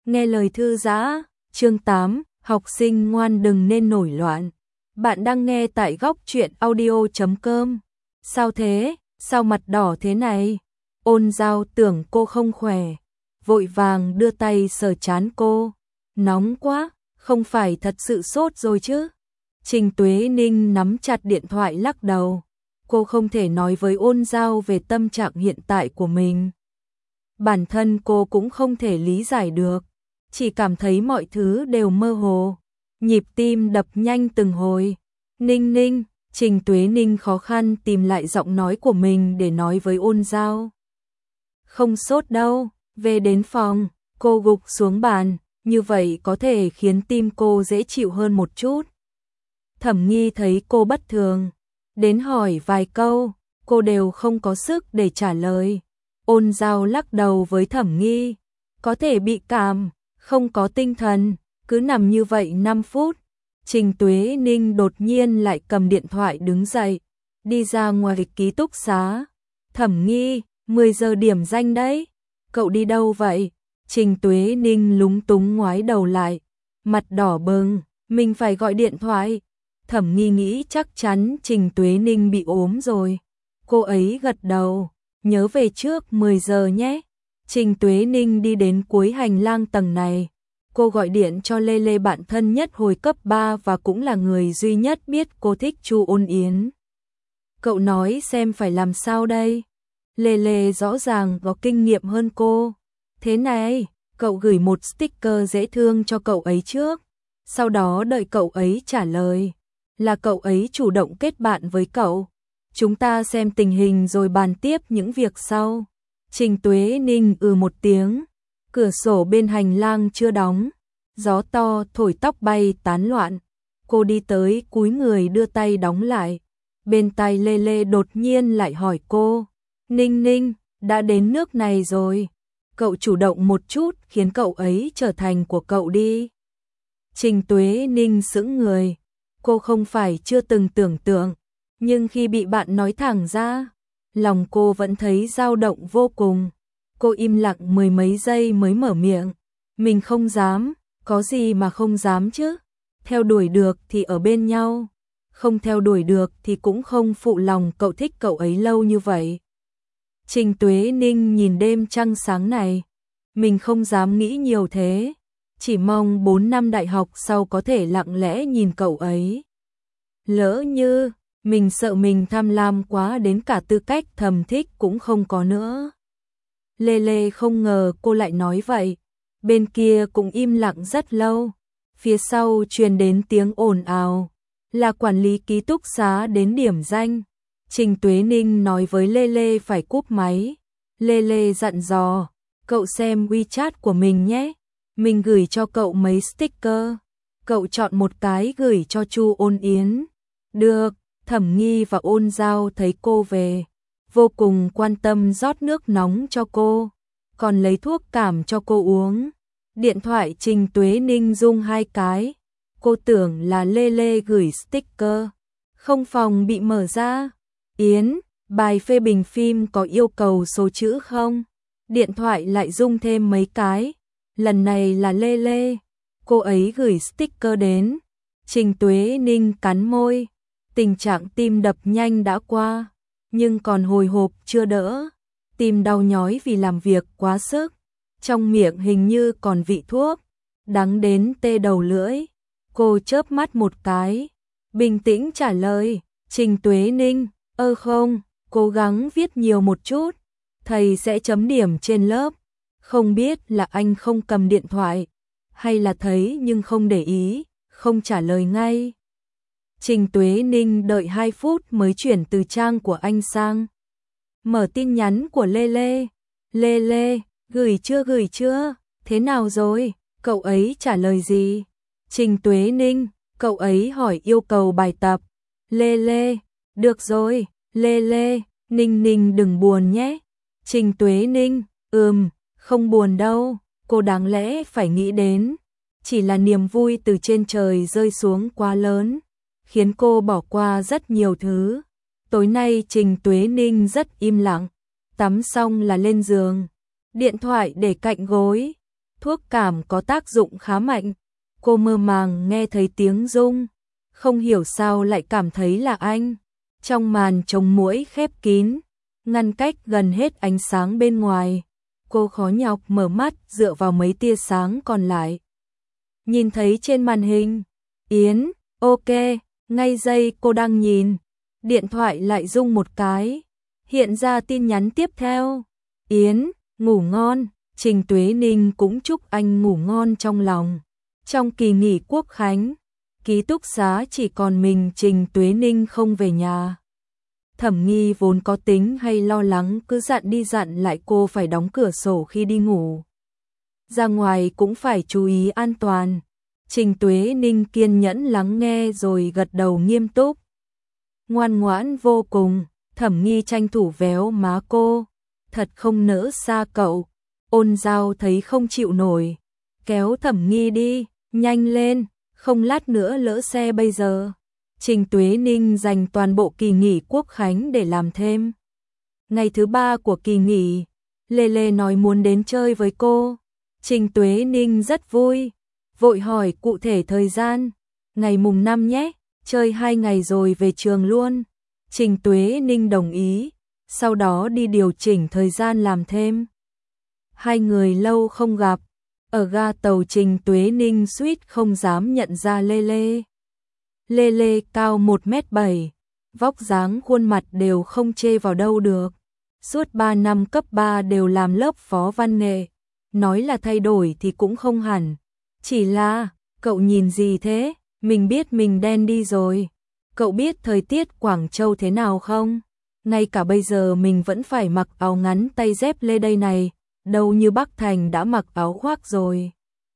Nghe lời thư giã, chương 8, học sinh ngoan đừng nên nổi loạn. Bạn đang nghe tại góc truyện audio.com. Sao thế, sao mặt đỏ thế này? Ôn Giao tưởng cô không khỏe, vội vàng đưa tay sờ trán cô. Nóng quá, không phải thật sự sốt rồi chứ? Trình Tuế Ninh nắm chặt điện thoại lắc đầu. Cô không thể nói với Ôn Giao về tâm trạng hiện tại của mình. Bản thân cô cũng không thể lý giải được, chỉ cảm thấy mọi thứ đều mơ hồ, nhịp tim đập nhanh từng hồi. Ninh Ninh, Trình Tuế Ninh khó khăn tìm lại giọng nói của mình để nói với Ôn Giao. Không sốt đâu, về đến phòng, cô gục xuống bàn, như vậy có thể khiến tim cô dễ chịu hơn một chút. Thẩm Nghi thấy cô bất thường, đến hỏi vài câu, cô đều không có sức để trả lời. Ôn Giao lắc đầu với Thẩm Nghi, có thể bị cảm, không có tinh thần, cứ nằm như vậy 5 phút. Trình Tuế Ninh đột nhiên lại cầm điện thoại đứng dậy, đi ra ngoài ký túc xá. Thẩm Nghi, 10 giờ điểm danh đấy, cậu đi đâu vậy? Trình Tuế Ninh lúng túng ngoái đầu lại, mặt đỏ bừng, mình phải gọi điện thoại. Thẩm Nghi nghĩ chắc chắn Trình Tuế Ninh bị ốm rồi. Cô ấy gật đầu, nhớ về trước 10 giờ nhé. Trình Tuế Ninh đi đến cuối hành lang tầng này. Cô gọi điện cho Lê Lê, bạn thân nhất hồi cấp 3 và cũng là người duy nhất biết cô thích Chu Ôn Yến. Cậu nói xem phải làm sao đây? Lê Lê rõ ràng có kinh nghiệm hơn cô. Thế này, cậu gửi một sticker dễ thương cho cậu ấy trước, sau đó đợi cậu ấy trả lời, là cậu ấy chủ động kết bạn với cậu. Chúng ta xem tình hình rồi bàn tiếp những việc sau. Trình Tuế Ninh một tiếng, cửa sổ bên hành lang chưa đóng, gió to thổi tóc bay tán loạn. Cô đi tới cúi người đưa tay đóng lại. Bên tai Lê Lê đột nhiên lại hỏi cô, Ninh Ninh, đã đến nước này rồi, cậu chủ động một chút khiến cậu ấy trở thành của cậu đi. Trình Tuế Ninh sững người, cô không phải chưa từng tưởng tượng, nhưng khi bị bạn nói thẳng ra, lòng cô vẫn thấy dao động vô cùng. Cô im lặng mười mấy giây mới mở miệng, mình không dám, có gì mà không dám chứ, theo đuổi được thì ở bên nhau, không theo đuổi được thì cũng không phụ lòng cậu thích cậu ấy lâu như vậy. Trình Tuế Ninh nhìn đêm trăng sáng này, mình không dám nghĩ nhiều thế, chỉ mong 4 năm đại học sau có thể lặng lẽ nhìn cậu ấy. Lỡ như, mình sợ mình tham lam quá đến cả tư cách thầm thích cũng không có nữa. Lê Lê không ngờ cô lại nói vậy, bên kia cũng im lặng rất lâu. Phía sau truyền đến tiếng ồn ào, là quản lý ký túc xá đến điểm danh. Trình Tuế Ninh nói với Lê Lê phải cúp máy. Lê Lê dặn dò, cậu xem WeChat của mình nhé, mình gửi cho cậu mấy sticker, cậu chọn một cái gửi cho Chu Ôn Yến. Được. Thẩm Nghi và Ôn Giao thấy cô về, vô cùng quan tâm rót nước nóng cho cô, còn lấy thuốc cảm cho cô uống. Điện thoại Trình Tuế Ninh rung 2 cái, cô tưởng là Lê Lê gửi sticker. Không phòng bị mở ra, Yến, bài phê bình phim có yêu cầu số chữ không? Điện thoại lại rung thêm mấy cái, lần này là Lê Lê, cô ấy gửi sticker đến. Trình Tuế Ninh cắn môi. Tình trạng tim đập nhanh đã qua, nhưng còn hồi hộp chưa đỡ. Tim đau nhói vì làm việc quá sức, trong miệng hình như còn vị thuốc, đắng đến tê đầu lưỡi. Cô chớp mắt một cái, bình tĩnh trả lời, Trình Tuế Ninh, không, cố gắng viết nhiều một chút, thầy sẽ chấm điểm trên lớp. Không biết là anh không cầm điện thoại, hay là thấy nhưng không để ý, không trả lời ngay. Trình Tuế Ninh đợi 2 phút mới chuyển từ trang của anh sang. Mở tin nhắn của Lê Lê. Lê Lê, gửi chưa, thế nào rồi, cậu ấy trả lời gì? Trình Tuế Ninh, cậu ấy hỏi yêu cầu bài tập. Lê Lê, được rồi, Lê Lê, Ninh Ninh đừng buồn nhé. Trình Tuế Ninh, không buồn đâu, cô đáng lẽ phải nghĩ đến. Chỉ là niềm vui từ trên trời rơi xuống quá lớn, khiến cô bỏ qua rất nhiều thứ. Tối nay Trình Tuế Ninh rất im lặng, tắm xong là lên giường, điện thoại để cạnh gối. thuốc cảm có tác dụng khá mạnh. Cô mơ màng nghe thấy tiếng rung, không hiểu sao lại cảm thấy là anh. Trong màn chống muỗi khép kín, ngăn cách gần hết ánh sáng bên ngoài, cô khó nhọc mở mắt dựa vào mấy tia sáng còn lại. Nhìn thấy trên màn hình, Yến, ok, ngay giây cô đang nhìn, điện thoại lại rung một cái, hiện ra tin nhắn tiếp theo. Yến, ngủ ngon, Trình Tuế Ninh cũng chúc anh ngủ ngon trong lòng. Trong kỳ nghỉ Quốc khánh, ký túc xá chỉ còn mình Trình Tuế Ninh không về nhà. Thẩm Nghi vốn có tính hay lo lắng cứ dặn đi dặn lại cô phải đóng cửa sổ khi đi ngủ. Ra ngoài cũng phải chú ý an toàn. Trình Tuế Ninh kiên nhẫn lắng nghe rồi gật đầu nghiêm túc. Ngoan ngoãn vô cùng, Thẩm Nghi tranh thủ véo má cô. Thật không nỡ xa cậu. Ôn Giao thấy không chịu nổi, kéo Thẩm Nghi đi, nhanh lên, không lát nữa lỡ xe bây giờ. Trình Tuế Ninh dành toàn bộ kỳ nghỉ Quốc khánh để làm thêm. Ngày thứ 3 của kỳ nghỉ, Lê Lê nói muốn đến chơi với cô. Trình Tuế Ninh rất vui, vội hỏi cụ thể thời gian. Ngày mùng 5 nhé, chơi 2 ngày rồi về trường luôn. Trình Tuế Ninh đồng ý, sau đó đi điều chỉnh thời gian làm thêm. Hai người lâu không gặp, ở ga tàu Trình Tuế Ninh suýt không dám nhận ra Lê Lê. Lê Lê cao 1m7, vóc dáng khuôn mặt đều không chê vào đâu được. Suốt 3 năm cấp 3 đều làm lớp phó văn nghệ, nói là thay đổi thì cũng không hẳn. Chỉ là, cậu nhìn gì thế, mình biết mình đen đi rồi. Cậu biết thời tiết Quảng Châu thế nào không? Ngay cả bây giờ mình vẫn phải mặc áo ngắn tay dép lê đây này, đâu như Bắc Thành đã mặc áo khoác rồi.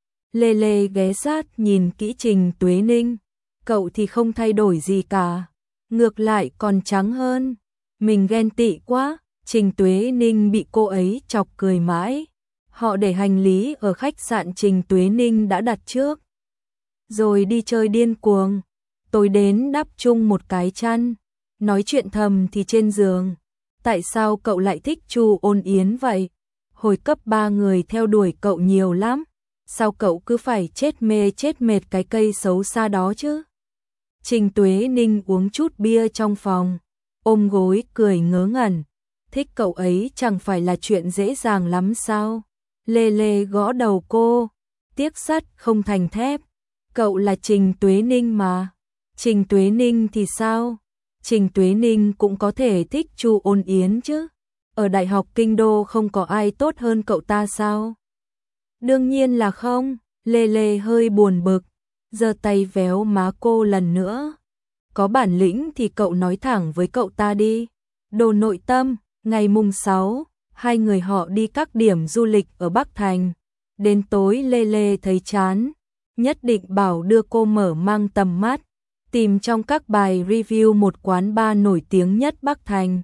Lê Lê ghé sát nhìn kỹ Trình Tuế Ninh, cậu thì không thay đổi gì cả, ngược lại còn trắng hơn. Mình ghen tị quá. Trình Tuế Ninh bị cô ấy chọc cười mãi. Họ để hành lý ở khách sạn Trình Tuế Ninh đã đặt trước, rồi đi chơi điên cuồng. Tối đến đắp chung một cái chăn, nói chuyện thầm thì trên giường. Tại sao cậu lại thích Chu Ôn Yến vậy? Hồi cấp 3 người theo đuổi cậu nhiều lắm, sao cậu cứ phải chết mê chết mệt cái cây xấu xa đó chứ? Trình Tuế Ninh uống chút bia trong phòng, ôm gối cười ngớ ngẩn. Thích cậu ấy chẳng phải là chuyện dễ dàng lắm sao? Lê Lê gõ đầu cô, tiếc sắt không thành thép. Cậu là Trình Tuế Ninh mà. Trình Tuế Ninh thì sao? Trình Tuế Ninh cũng có thể thích Chu Ôn Yến chứ. Ở Đại học Kinh Đô không có ai tốt hơn cậu ta sao? Đương nhiên là không. Lê Lê hơi buồn bực, giơ tay véo má cô lần nữa. Có bản lĩnh thì cậu nói thẳng với cậu ta đi. Đồ nội tâm. Ngày mùng 6, hai người họ đi các điểm du lịch ở Bắc Thành. Đến tối Lê Lê thấy chán, nhất định bảo đưa cô mở mang tầm mắt, tìm trong các bài review một quán bar nổi tiếng nhất Bắc Thành.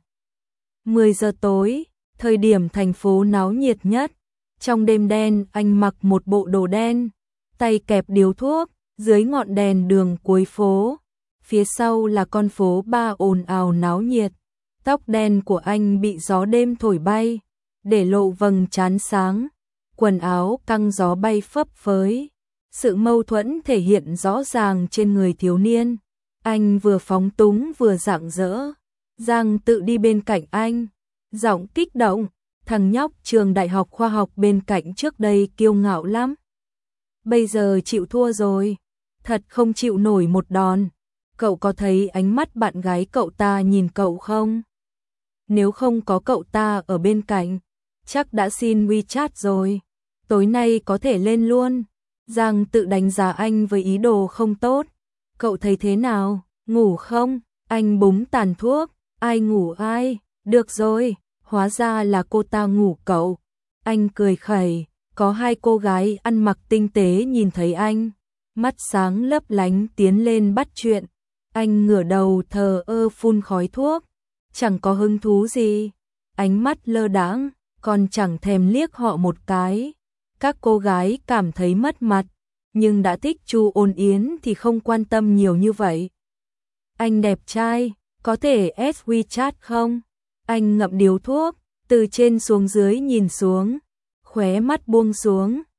10 giờ tối, thời điểm thành phố náo nhiệt nhất. Trong đêm đen anh mặc một bộ đồ đen, tay kẹp điếu thuốc, dưới ngọn đèn đường cuối phố. Phía sau là con phố bar ồn ào náo nhiệt. Tóc đen của anh bị gió đêm thổi bay, để lộ vầng trán sáng, quần áo căng gió bay phấp phới. Sự mâu thuẫn thể hiện rõ ràng trên người thiếu niên. Anh vừa phóng túng vừa rạng rỡ. Giang Tự đi bên cạnh anh, giọng kích động. Thằng nhóc trường đại học khoa học bên cạnh trước đây kiêu ngạo lắm, bây giờ chịu thua rồi, thật không chịu nổi một đòn. Cậu có thấy ánh mắt bạn gái cậu ta nhìn cậu không? Nếu không có cậu ta ở bên cạnh, chắc đã xin WeChat rồi. Tối nay có thể lên luôn. Giang Tự đánh giá anh với ý đồ không tốt. Cậu thấy thế nào? Ngủ không? Anh búng tàn thuốc. Ai ngủ ai? Được rồi, hóa ra là cô ta ngủ cậu. Anh cười khẩy. Có hai cô gái ăn mặc tinh tế nhìn thấy anh, mắt sáng lấp lánh tiến lên bắt chuyện. Anh ngửa đầu thờ ơ phun khói thuốc, chẳng có hứng thú gì, ánh mắt lơ đãng, còn chẳng thèm liếc họ một cái. Các cô gái cảm thấy mất mặt, nhưng đã thích Chu Ôn Yến thì không quan tâm nhiều như vậy. Anh đẹp trai, có thể add WeChat không? Anh ngậm điếu thuốc, từ trên xuống dưới nhìn xuống, khóe mắt buông xuống,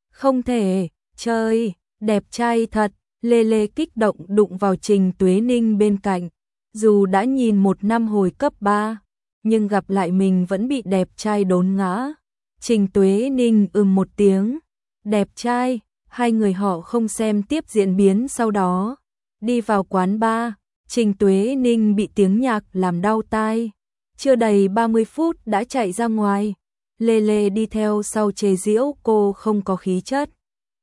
Không thể, trời, đẹp trai thật, Lê Lê kích động đụng vào Trình Tuế Ninh bên cạnh. Dù đã nhìn 1 năm hồi cấp 3, nhưng gặp lại mình vẫn bị đẹp trai đốn ngã. Trình Tuế Ninh một tiếng, đẹp trai, hai người họ không xem tiếp diễn biến sau đó. Đi vào quán bar, Trình Tuế Ninh bị tiếng nhạc làm đau tai. Chưa đầy 30 phút đã chạy ra ngoài. Lê Lê đi theo sau chế giễu cô không có khí chất.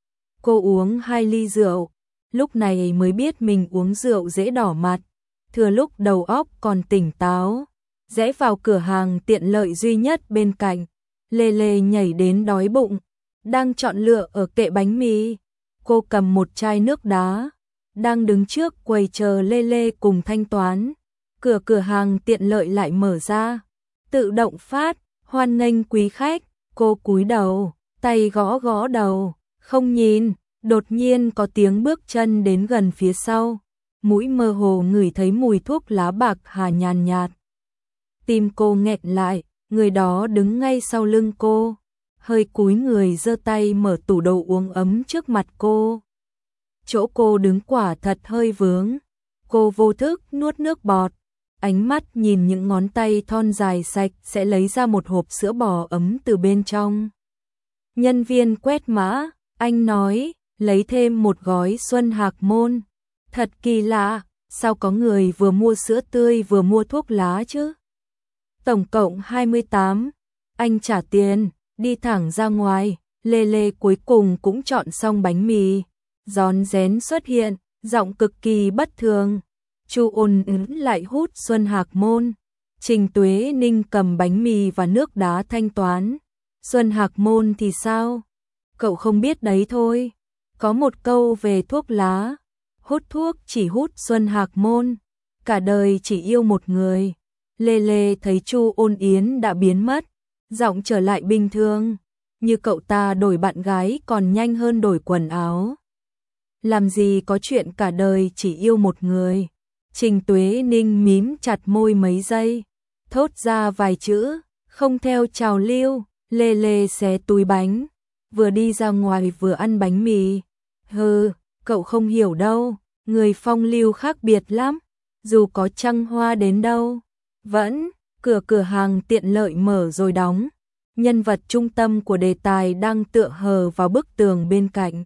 Cô uống 2 ly rượu, lúc này mới biết mình uống rượu dễ đỏ mặt. Thừa lúc đầu óc còn tỉnh táo, rẽ vào cửa hàng tiện lợi duy nhất bên cạnh. Lê Lê nhảy đến đói bụng, đang chọn lựa ở kệ bánh mì. Cô cầm một chai nước đá, đang đứng trước quầy chờ Lê Lê cùng thanh toán. Cửa hàng tiện lợi lại mở ra, tự động phát, hoan nghênh quý khách. Cô cúi đầu, tay gõ gõ đầu, không nhìn. Đột nhiên có tiếng bước chân đến gần phía sau, mũi mơ hồ ngửi thấy mùi thuốc lá bạc hà nhàn nhạt. Tim cô nghẹn lại, người đó đứng ngay sau lưng cô, hơi cúi người giơ tay mở tủ đồ uống ấm trước mặt cô. Chỗ cô đứng quả thật hơi vướng, cô vô thức nuốt nước bọt, ánh mắt nhìn những ngón tay thon dài sạch sẽ lấy ra một hộp sữa bò ấm từ bên trong. Nhân viên quét mã, anh nói, lấy thêm một gói Xuân Hạc Môn. Thật kỳ lạ, sao có người vừa mua sữa tươi vừa mua thuốc lá chứ? Tổng cộng 28, anh trả tiền, đi thẳng ra ngoài. Lê Lê cuối cùng cũng chọn xong bánh mì. Rón rén xuất hiện, giọng cực kỳ bất thường. Chu Ôn lại hút Xuân Hạc Môn. Trình Tuế Ninh cầm bánh mì và nước đá thanh toán. Xuân Hạc Môn thì sao? Cậu không biết đấy thôi. Có một câu về thuốc lá, hút thuốc chỉ hút Xuân Hạc Môn, cả đời chỉ yêu một người. Lê Lê thấy Chu Ôn Yến đã biến mất, giọng trở lại bình thường, như cậu ta đổi bạn gái còn nhanh hơn đổi quần áo. Làm gì có chuyện cả đời chỉ yêu một người. Trình Tuế Ninh mím chặt môi mấy giây, thốt ra vài chữ, không theo trào lưu. Lê Lê xé túi bánh, vừa đi ra ngoài vừa ăn bánh mì. Hừ, cậu không hiểu đâu, người phong lưu khác biệt lắm, dù có trăng hoa đến đâu. Vẫn, cửa hàng tiện lợi mở rồi đóng. Nhân vật trung tâm của đề tài đang tựa hờ vào bức tường bên cạnh.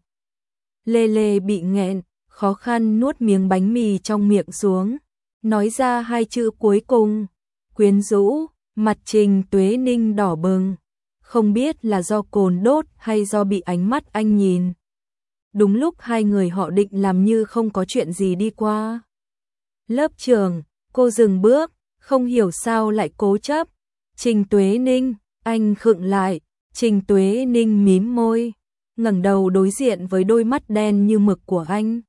Lê Lê bị nghẹn, khó khăn nuốt miếng bánh mì trong miệng xuống, nói ra 2 chữ cuối cùng, quyến rũ. Mặt Trình Tuế Ninh đỏ bừng, không biết là do cồn đốt hay do bị ánh mắt anh nhìn. Đúng lúc hai người họ định làm như không có chuyện gì đi qua lớp trường, cô dừng bước, không hiểu sao lại cố chấp. Trình Tuế Ninh, anh khựng lại. Trình Tuế Ninh mím môi, ngẩng đầu đối diện với đôi mắt đen như mực của anh.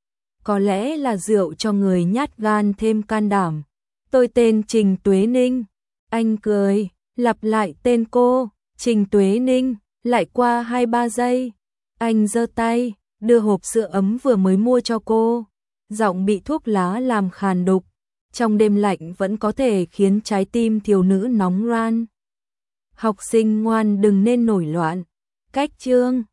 Có lẽ là rượu cho người nhát gan thêm can đảm. Tôi tên Trình Tuế Ninh. Anh cười, lặp lại tên cô, Trình Tuế Ninh. Lại qua 2-3 giây, anh giơ tay, đưa hộp sữa ấm vừa mới mua cho cô. Giọng bị thuốc lá làm khàn đục, trong đêm lạnh vẫn có thể khiến trái tim thiếu nữ nóng ran. Học sinh ngoan đừng nên nổi loạn. Cách chương